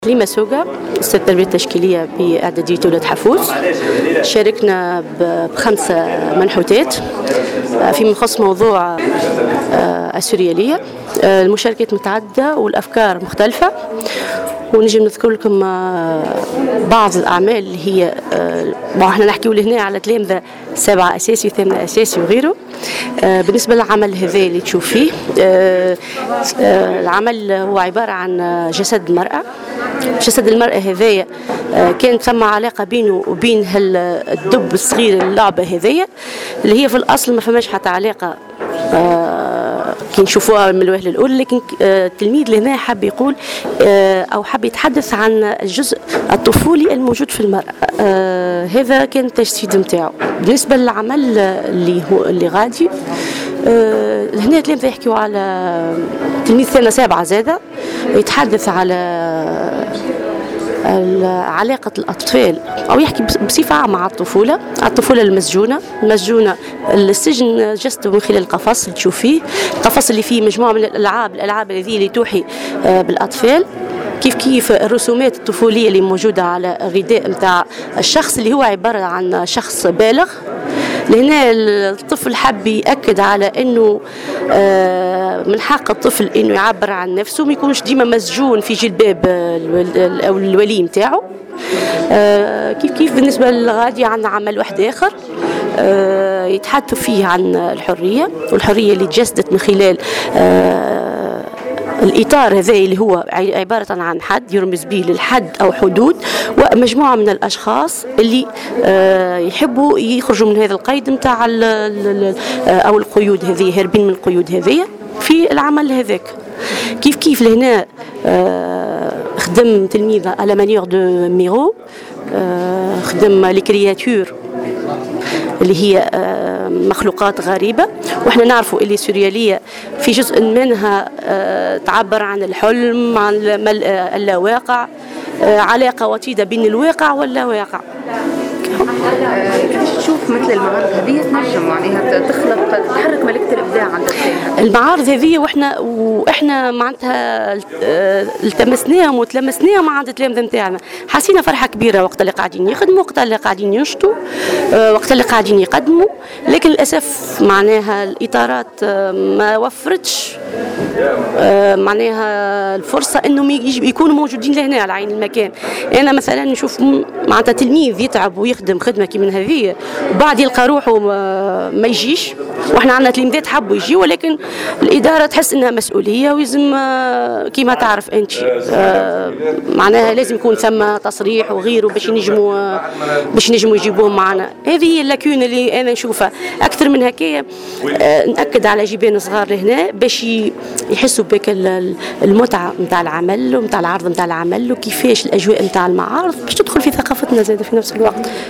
ليما سوقة أستاذ التربية التشكيلية بإعدادية ولاد حفوز. شاركنا ب5 منحوتات فيما يخص موضوع السوريالية. المشاركات متعددة والأفكار مختلفة، ونجم نذكر لكم بعض الأعمال اللي هي احنا نحكيو لهنا على تلامذة 7 أساسي و8 أساسي وغيره. بالنسبة للعمل هذا اللي تشوف فيه، العمل هو عبارة عن جسد المرأة. جسد المرأة هذايا كانت ثم علاقة بينه وبين الدب الصغير اللعبة هذايا اللي هي في الأصل ما فماش حتى علاقة كي نشوفوها من الوهلة الأولى، لكن التلميذ لهنا حب يقول أو حب يتحدث عن الجزء الطفولي الموجود في المرأة. هذا كان التجسيد متاعه. بالنسبة للعمل اللي غادي هنا تلامذة يحكيوا على تلميذ سنة 7 زادة، يتحدث على علاقة الأطفال أو يحكي بصفة عامة على الطفولة المسجونة السجن جسده من خلال القفص اللي تشوف فيه، القفص اللي فيه مجموعة من الألعاب هذه اللي توحي بالأطفال، كيف الرسومات الطفولية اللي موجودة على الرداء متاع الشخص اللي هو عبارة عن شخص بالغ. لهنا الطفل حب يأكد على أنه من حق الطفل أنه يعبر عن نفسه، ما يكونش ديما مسجون في جلباب أو الولي متاعه. كيف بالنسبة للغادي عندنا عمل واحد آخر يتحدث فيه عن الحرية، والحرية اللي تجسدت من خلال الإطار هذا اللي هو عبارة عن حد يرمز به للحد أو حدود، ومجموعة من الأشخاص اللي يحبوا يخرجوا من هذا القيد متاع أو القيود هذه، هاربين من القيود هذه في العمل هذاك. كيف لهنا خدم تلميذة على مانيور دو ميرو، خدم لي كرياتور اللي هي مخلوقات غريبة، وإحنا نعرفوا اللي السوريالية في جزء منها تعبر عن الحلم، عن اللاواقع، علاقة وطيدة بين الواقع واللاواقع. كيفاش تشوف مثل المعارض هذه تنجم معناها تحرك ملكة الإبداع عند المعارض هذه، وإحنا معناتها التمسناهم وتلمسناهم عند التلامذة نتاعنا، حسينا فرحة كبيرة وقت اللي قاعدين يخدموا، وقت اللي قاعدين ينشطوا، وقت اللي قاعدين يقدموا. لكن للأسف معناها الإطارات ما وفرتش معناها الفرصة إنهم يكونوا موجودين لهنا على عين المكان. أنا مثلا نشوف معناتها تلميذ يتعب ويخدم خدمة كي من هذه وبعد يلقى روحه ما يجيش، وإحنا عندنا تلميذات حبوا يجيوا، ولكن الإدارة تحس إنها مسؤولية ويلزم كيما تعرف أنت معناها لازم يكون ثم تصريح وغيره باش نجموا يجيبوهم معنا. هذه هي اللاكون اللي أنا نشوفها. أكثر من هكايا نأكد على جيبان صغار لهنا باش يحسوا بك المتعة متاع العمل ومتاع العرض متاع العمل، وكيفاش الأجواء متاع المعارض باش تدخل في ثقافتنا زادة في نفس الوقت.